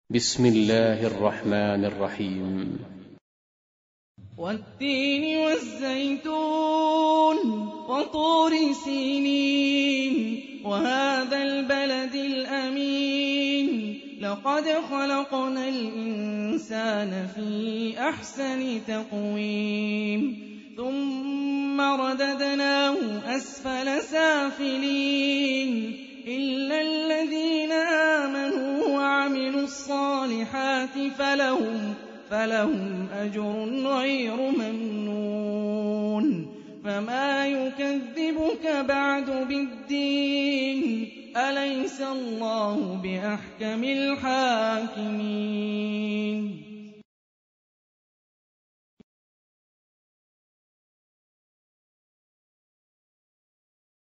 بسم الله الرحمن الرحيم. والتين والزيتون وطور سينين وهذا البلد الأمين لقد خلقنا الإنسان في أحسن تقويم ثم رددناه أسفل سافلين إلا الذين آمنوا وعملوا الصالحات فلهم أجر غير ممنون فما يكذبك بعد بالدين أليس الله بأحكم الحاكمين